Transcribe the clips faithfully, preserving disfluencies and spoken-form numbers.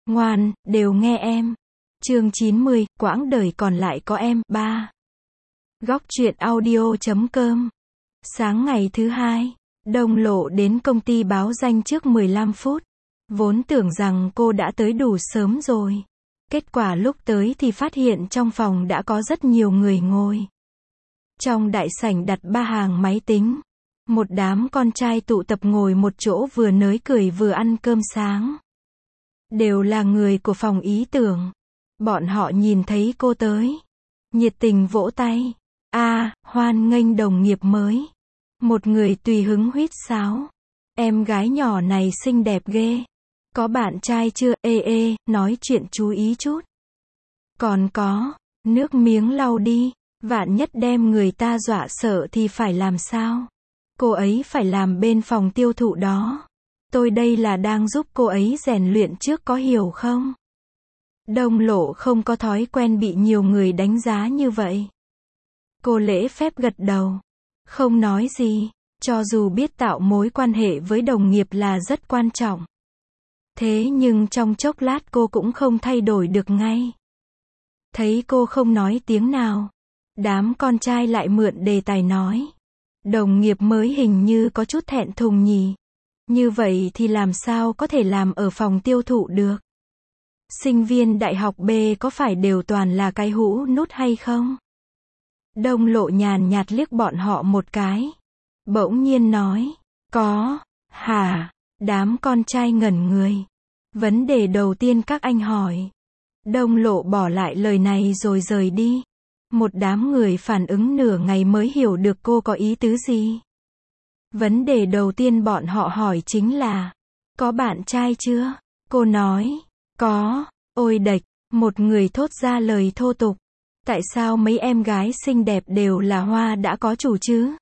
Ngoan, đều nghe em. Chương chín mươi, quãng đời còn lại có em. ba. Góc truyện audio chấm com. Sáng ngày thứ hai, Đông Lộ đến công ty báo danh trước mười lăm phút. Vốn tưởng rằng cô đã tới đủ sớm rồi. Kết quả lúc tới thì phát hiện trong phòng đã có rất nhiều người ngồi. Trong đại sảnh đặt ba hàng máy tính. Một đám con trai tụ tập ngồi một chỗ vừa nới cười vừa ăn cơm sáng. Đều là người của phòng ý tưởng. Bọn họ nhìn thấy cô tới, nhiệt tình vỗ tay. A, à, hoan nghênh đồng nghiệp mới. Một người tùy hứng huýt sáo. Em gái nhỏ này xinh đẹp ghê. Có bạn trai chưa? Ê ê, nói chuyện chú ý chút. Còn có, nước miếng lau đi. Vạn nhất đem người ta dọa sợ thì phải làm sao? Cô ấy phải làm bên phòng tiêu thụ đó. Tôi đây là đang giúp cô ấy rèn luyện trước, có hiểu không? Đông Lộ không có thói quen bị nhiều người đánh giá như vậy. Cô lễ phép gật đầu. Không nói gì, cho dù biết tạo mối quan hệ với đồng nghiệp là rất quan trọng. Thế nhưng trong chốc lát cô cũng không thay đổi được ngay. Thấy cô không nói tiếng nào, đám con trai lại mượn đề tài nói. Đồng nghiệp mới hình như có chút thẹn thùng nhỉ. Như vậy thì làm sao có thể làm ở phòng tiêu thụ được? Sinh viên đại học B có phải đều toàn là cái hũ nút hay không? Đông Lộ nhàn nhạt liếc bọn họ một cái. Bỗng nhiên nói. Có, hả? Đám con trai ngẩn người. Vấn đề đầu tiên các anh hỏi. Đông Lộ bỏ lại lời này rồi rời đi. Một đám người phản ứng nửa ngày mới hiểu được cô có ý tứ gì. Vấn đề đầu tiên bọn họ hỏi chính là, có bạn trai chưa? Cô nói, có. Ôi đệch, một người thốt ra lời thô tục. Tại sao mấy em gái xinh đẹp đều là hoa đã có chủ chứ?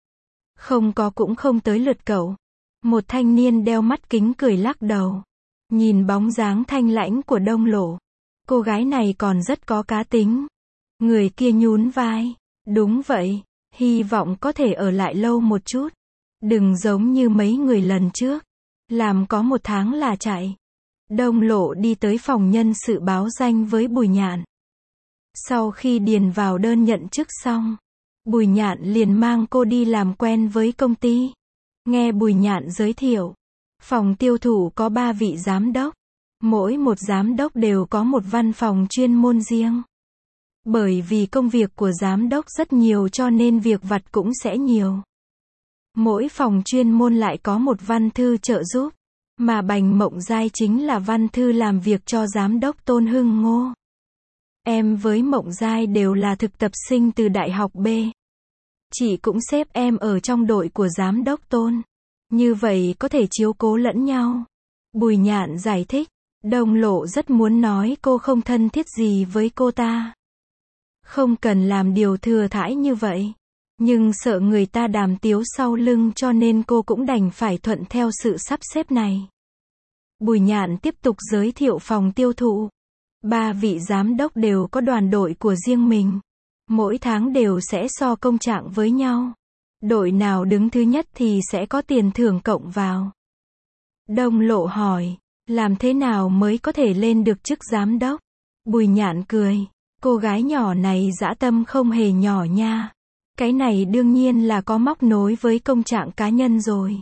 Không có cũng không tới lượt cậu. Một thanh niên đeo mắt kính cười lắc đầu. Nhìn bóng dáng thanh lãnh của Đông Lộ. Cô gái này còn rất có cá tính. Người kia nhún vai. Đúng vậy, hy vọng có thể ở lại lâu một chút. Đừng giống như mấy người lần trước. Làm có một tháng là chạy. Đông Lộ đi tới phòng nhân sự báo danh với Bùi Nhạn. Sau khi điền vào đơn nhận chức xong, Bùi Nhạn liền mang cô đi làm quen với công ty. Nghe Bùi Nhạn giới thiệu, phòng tiêu thụ có ba vị giám đốc. Mỗi một giám đốc đều có một văn phòng chuyên môn riêng. Bởi vì công việc của giám đốc rất nhiều cho nên việc vặt cũng sẽ nhiều. Mỗi phòng chuyên môn lại có một văn thư trợ giúp. Mà Bành Mộng Giai chính là văn thư làm việc cho giám đốc Tôn Hưng Ngô. Em với Mộng Giai đều là thực tập sinh từ Đại học B. Chị cũng xếp em ở trong đội của giám đốc Tôn. Như vậy có thể chiếu cố lẫn nhau. Bùi Nhạn giải thích. Đông Lộ rất muốn nói cô không thân thiết gì với cô ta. Không cần làm điều thừa thãi như vậy. Nhưng sợ người ta đàm tiếu sau lưng cho nên cô cũng đành phải thuận theo sự sắp xếp này. Bùi Nhạn tiếp tục giới thiệu phòng tiêu thụ. Ba vị giám đốc đều có đoàn đội của riêng mình. Mỗi tháng đều sẽ so công trạng với nhau. Đội nào đứng thứ nhất thì sẽ có tiền thưởng cộng vào. Đông Lộ hỏi, làm thế nào mới có thể lên được chức giám đốc? Bùi Nhạn cười, cô gái nhỏ này dã tâm không hề nhỏ nha. Cái này đương nhiên là có móc nối với công trạng cá nhân rồi.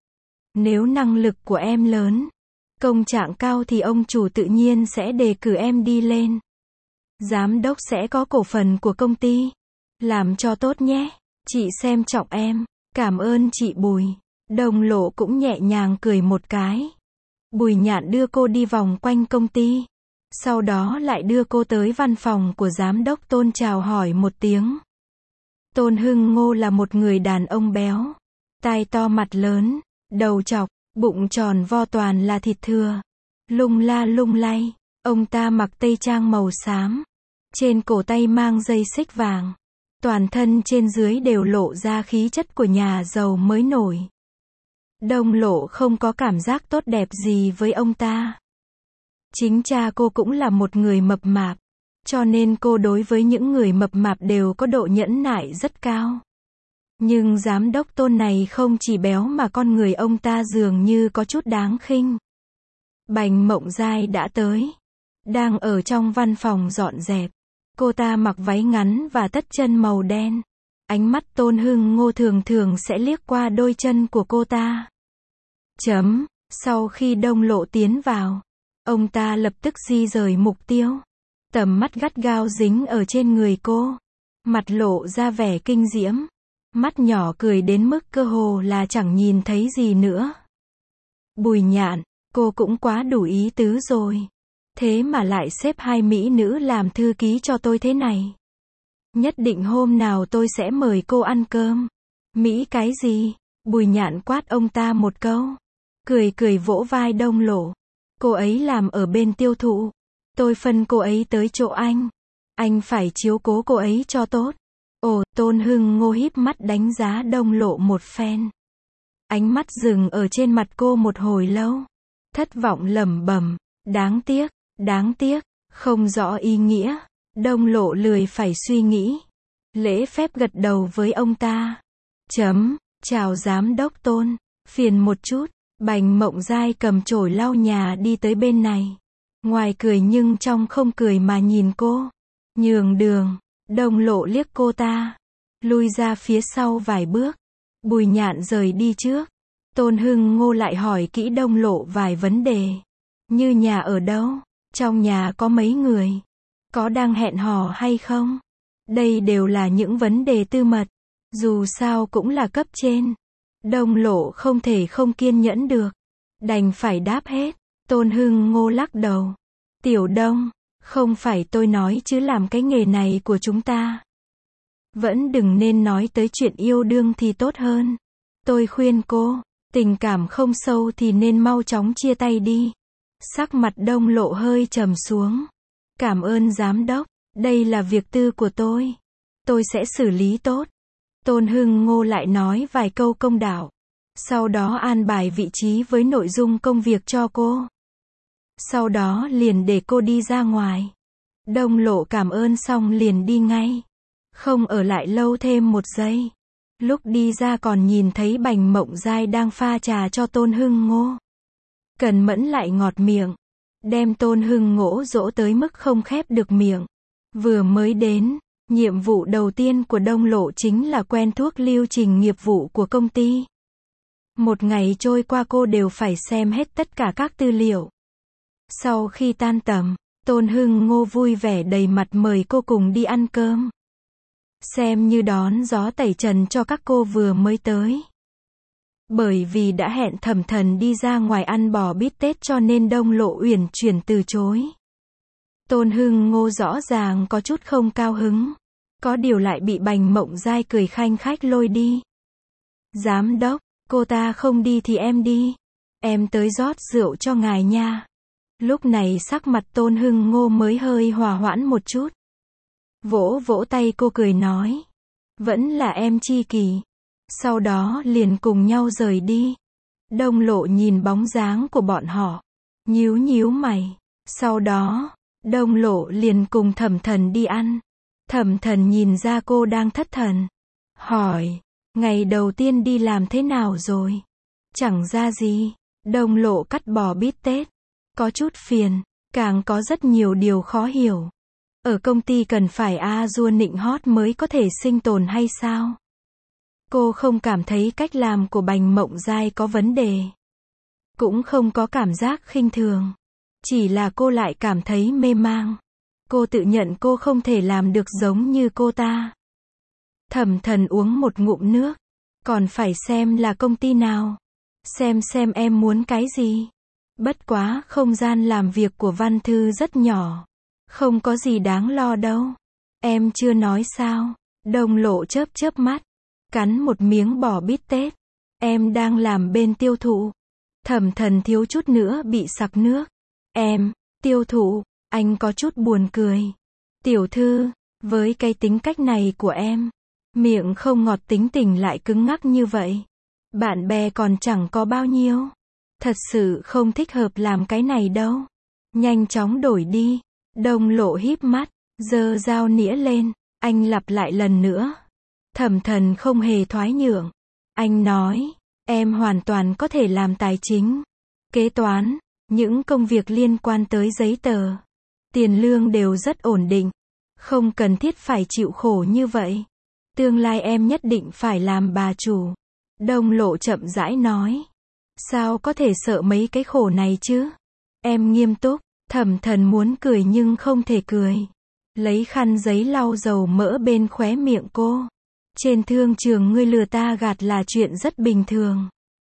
Nếu năng lực của em lớn, công trạng cao thì ông chủ tự nhiên sẽ đề cử em đi lên. Giám đốc sẽ có cổ phần của công ty. Làm cho tốt nhé. Chị xem trọng em. Cảm ơn chị Bùi. Đông Lộ cũng nhẹ nhàng cười một cái. Bùi Nhạn đưa cô đi vòng quanh công ty. Sau đó lại đưa cô tới văn phòng của giám đốc Tôn chào hỏi một tiếng. Tôn Hưng Ngô là một người đàn ông béo. Tai to mặt lớn. Đầu trọc. Bụng tròn vo toàn là thịt thừa. Lung la lung lay. Ông ta mặc tây trang màu xám. Trên cổ tay mang dây xích vàng. Toàn thân trên dưới đều lộ ra khí chất của nhà giàu mới nổi. Đông Lộ không có cảm giác tốt đẹp gì với ông ta. Chính cha cô cũng là một người mập mạp. Cho nên cô đối với những người mập mạp đều có độ nhẫn nại rất cao. Nhưng giám đốc Tôn này không chỉ béo mà con người ông ta dường như có chút đáng khinh. Bành Mộng Giai đã tới. Đang ở trong văn phòng dọn dẹp. Cô ta mặc váy ngắn và tất chân màu đen. Ánh mắt Tôn Hưng Ngô thường thường sẽ liếc qua đôi chân của cô ta. Chấm. Sau khi Đông Lộ tiến vào, ông ta lập tức di rời mục tiêu. Tầm mắt gắt gao dính ở trên người cô. Mặt lộ ra vẻ kinh diễm. Mắt nhỏ cười đến mức cơ hồ là chẳng nhìn thấy gì nữa. Bùi Nhạn, cô cũng quá đủ ý tứ rồi. Thế mà lại xếp hai mỹ nữ làm thư ký cho tôi thế này. Nhất định hôm nào tôi sẽ mời cô ăn cơm. Mỹ cái gì? Bùi Nhạn quát ông ta một câu. Cười cười vỗ vai Đông Lộ. Cô ấy làm ở bên tiêu thụ. Tôi phân cô ấy tới chỗ anh. Anh phải chiếu cố cô ấy cho tốt. Ồ, Tôn Hưng Ngô híp mắt đánh giá Đông Lộ một phen. Ánh mắt dừng ở trên mặt cô một hồi lâu. Thất vọng lẩm bẩm, đáng tiếc, đáng tiếc, không rõ ý nghĩa. Đông Lộ lười phải suy nghĩ. Lễ phép gật đầu với ông ta. Chấm, chào giám đốc Tôn, phiền một chút. Bành Mộng Giai cầm chổi lau nhà đi tới bên này. Ngoài cười nhưng trong không cười mà nhìn cô. Nhường đường. Đông Lộ liếc cô ta. Lui ra phía sau vài bước. Bùi Nhạn rời đi trước. Tôn Hưng Ngô lại hỏi kỹ Đông Lộ vài vấn đề. Như nhà ở đâu? Trong nhà có mấy người? Có đang hẹn hò hay không? Đây đều là những vấn đề tư mật. Dù sao cũng là cấp trên. Đông Lộ không thể không kiên nhẫn được. Đành phải đáp hết. Tôn Hưng Ngô lắc đầu. Tiểu Đông, không phải tôi nói chứ làm cái nghề này của chúng ta. Vẫn đừng nên nói tới chuyện yêu đương thì tốt hơn. Tôi khuyên cô, tình cảm không sâu thì nên mau chóng chia tay đi. Sắc mặt Đông Lộ hơi trầm xuống. Cảm ơn giám đốc, đây là việc tư của tôi. Tôi sẽ xử lý tốt. Tôn Hưng Ngô lại nói vài câu công đạo. Sau đó an bài vị trí với nội dung công việc cho cô. Sau đó liền để cô đi ra ngoài. Đông Lộ cảm ơn xong liền đi ngay. Không ở lại lâu thêm một giây. Lúc đi ra còn nhìn thấy Bành Mộng Giai đang pha trà cho Tôn Hưng Ngô. Cần Mẫn lại ngọt miệng. Đem Tôn Hưng Ngỗ dỗ tới mức không khép được miệng. Vừa mới đến, nhiệm vụ đầu tiên của Đông Lộ chính là quen thuốc lưu trình nghiệp vụ của công ty. Một ngày trôi qua cô đều phải xem hết tất cả các tư liệu. Sau khi tan tầm, Tôn Hưng Ngô vui vẻ đầy mặt mời cô cùng đi ăn cơm. Xem như đón gió tẩy trần cho các cô vừa mới tới. Bởi vì đã hẹn Thẩm Thần đi ra ngoài ăn bò bít tết cho nên Đông Lộ uyển chuyển từ chối. Tôn Hưng Ngô rõ ràng có chút không cao hứng. Có điều lại bị Bành Mộng Giai cười khanh khách lôi đi. Giám đốc, cô ta không đi thì em đi. Em tới rót rượu cho ngài nha. Lúc này sắc mặt Tôn Hưng Ngô mới hơi hòa hoãn một chút. Vỗ vỗ tay cô cười nói. Vẫn là em chi kỷ. Sau đó liền cùng nhau rời đi. Đông Lộ nhìn bóng dáng của bọn họ. Nhíu nhíu mày. Sau đó, Đông Lộ liền cùng Thẩm Thần đi ăn. Thẩm Thần nhìn ra cô đang thất thần. Hỏi, ngày đầu tiên đi làm thế nào rồi? Chẳng ra gì. Đông Lộ cắt bò bít tết. Có chút phiền, càng có rất nhiều điều khó hiểu. Ở công ty cần phải a dua nịnh hót mới có thể sinh tồn hay sao? Cô không cảm thấy cách làm của Bành Mộng Giai có vấn đề. Cũng không có cảm giác khinh thường. Chỉ là cô lại cảm thấy mê mang. Cô tự nhận cô không thể làm được giống như cô ta. Thẩm Thần uống một ngụm nước. Còn phải xem là công ty nào. Xem xem em muốn cái gì. Bất quá, không gian làm việc của Văn Thư rất nhỏ. Không có gì đáng lo đâu. Em chưa nói sao. Đông Lộ chớp chớp mắt. Cắn một miếng bò bít tết. Em đang làm bên tiêu thụ. Thẩm Thần thiếu chút nữa bị sặc nước. Em, tiêu thụ, anh có chút buồn cười. Tiểu thư, với cái tính cách này của em, miệng không ngọt tính tình lại cứng ngắc như vậy. Bạn bè còn chẳng có bao nhiêu. Thật sự không thích hợp làm cái này đâu. Nhanh chóng đổi đi. Đông Lộ híp mắt, giơ dao nĩa lên. Anh lặp lại lần nữa. Thẩm Thần không hề thoái nhượng. Anh nói, em hoàn toàn có thể làm tài chính, kế toán, Những công việc liên quan tới giấy tờ, tiền lương đều rất ổn định. Không cần thiết phải chịu khổ như vậy. Tương lai em nhất định phải làm bà chủ. Đông Lộ chậm rãi nói. Sao có thể sợ mấy cái khổ này chứ? Em nghiêm túc. Thẩm Thần muốn cười nhưng không thể cười. Lấy khăn giấy lau dầu mỡ bên khóe miệng cô. Trên thương trường ngươi lừa ta gạt là chuyện rất bình thường.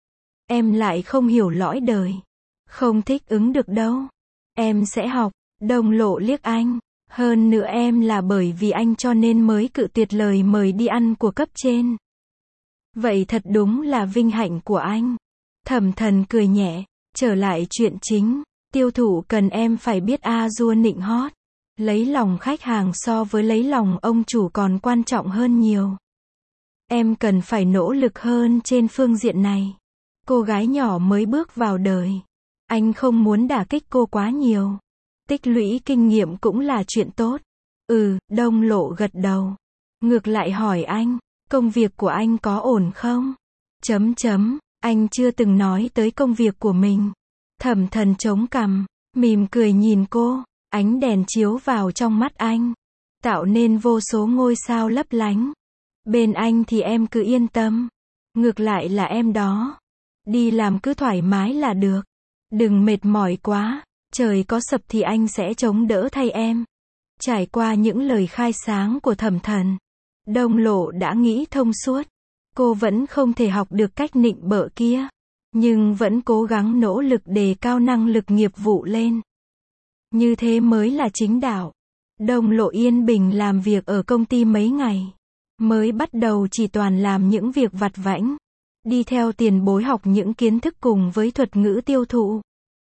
Em lại không hiểu lõi đời. Không thích ứng được đâu. Em sẽ học. Đông Lộ liếc anh. Hơn nữa em là bởi vì anh cho nên mới cự tuyệt lời mời đi ăn của cấp trên. Vậy thật đúng là vinh hạnh của anh. Thẩm Thần cười nhẹ. Trở lại chuyện chính. Tiêu thụ cần em phải biết a dua nịnh hót. Lấy lòng khách hàng so với lấy lòng ông chủ còn quan trọng hơn nhiều. Em cần phải nỗ lực hơn trên phương diện này. Cô gái nhỏ mới bước vào đời. Anh không muốn đả kích cô quá nhiều. Tích lũy kinh nghiệm cũng là chuyện tốt. Ừ, Đông Lộ gật đầu. Ngược lại hỏi anh, công việc của anh có ổn không? Chấm chấm, anh chưa từng nói tới công việc của mình. Thẩm Thần chống cằm, mỉm cười nhìn cô, ánh đèn chiếu vào trong mắt anh, tạo nên vô số ngôi sao lấp lánh. Bên anh thì em cứ yên tâm. Ngược lại là em đó. Đi làm cứ thoải mái là được. Đừng mệt mỏi quá. Trời có sập thì anh sẽ chống đỡ thay em. Trải qua những lời khai sáng của Thẩm Thần, Đông Lộ đã nghĩ thông suốt. Cô vẫn không thể học được cách nịnh bợ kia, nhưng vẫn cố gắng nỗ lực đề cao năng lực nghiệp vụ lên. Như thế mới là chính đạo. Đông Lộ yên bình làm việc ở công ty mấy ngày. Mới bắt đầu chỉ toàn làm những việc vặt vãnh. Đi theo tiền bối học những kiến thức cùng với thuật ngữ tiêu thụ.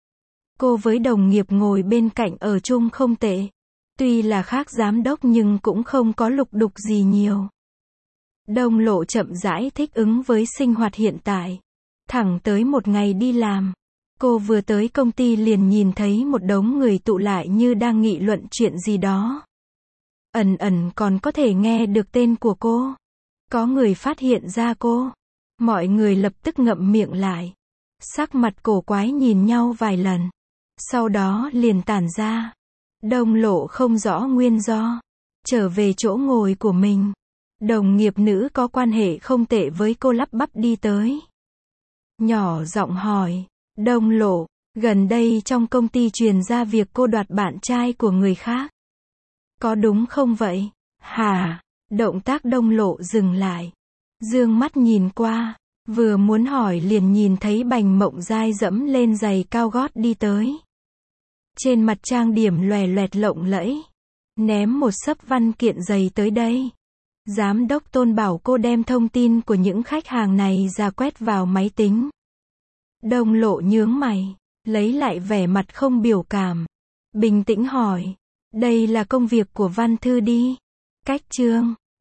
Cô với đồng nghiệp ngồi bên cạnh ở chung không tệ. Tuy là khác giám đốc nhưng cũng không có lục đục gì nhiều. Đông Lộ chậm rãi thích ứng với sinh hoạt hiện tại. Thẳng tới một ngày đi làm. Cô vừa tới công ty liền nhìn thấy một đống người tụ lại như đang nghị luận chuyện gì đó. Ẩn ẩn còn có thể nghe được tên của cô. Có người phát hiện ra cô. Mọi người lập tức ngậm miệng lại. Sắc mặt cổ quái nhìn nhau vài lần. Sau đó liền tản ra. Đông Lộ không rõ nguyên do. Trở về chỗ ngồi của mình. Đồng nghiệp nữ có quan hệ không tệ với cô lắp bắp đi tới. Nhỏ giọng hỏi. Đông Lộ, gần đây trong công ty truyền ra việc cô đoạt bạn trai của người khác. Có đúng không vậy? Hả? Động tác Đông Lộ dừng lại. Dương mắt nhìn qua. Vừa muốn hỏi liền nhìn thấy Bành Mộng Giai dẫm lên giày cao gót đi tới. Trên mặt trang điểm lòe loẹt lộng lẫy. Ném một xấp văn kiện giày tới đây. Giám đốc Tôn bảo cô đem thông tin của những khách hàng này ra quét vào máy tính. Đông Lộ nhướng mày, lấy lại vẻ mặt không biểu cảm. Bình tĩnh hỏi. Đây là công việc của Văn Thư đi. Cách chương.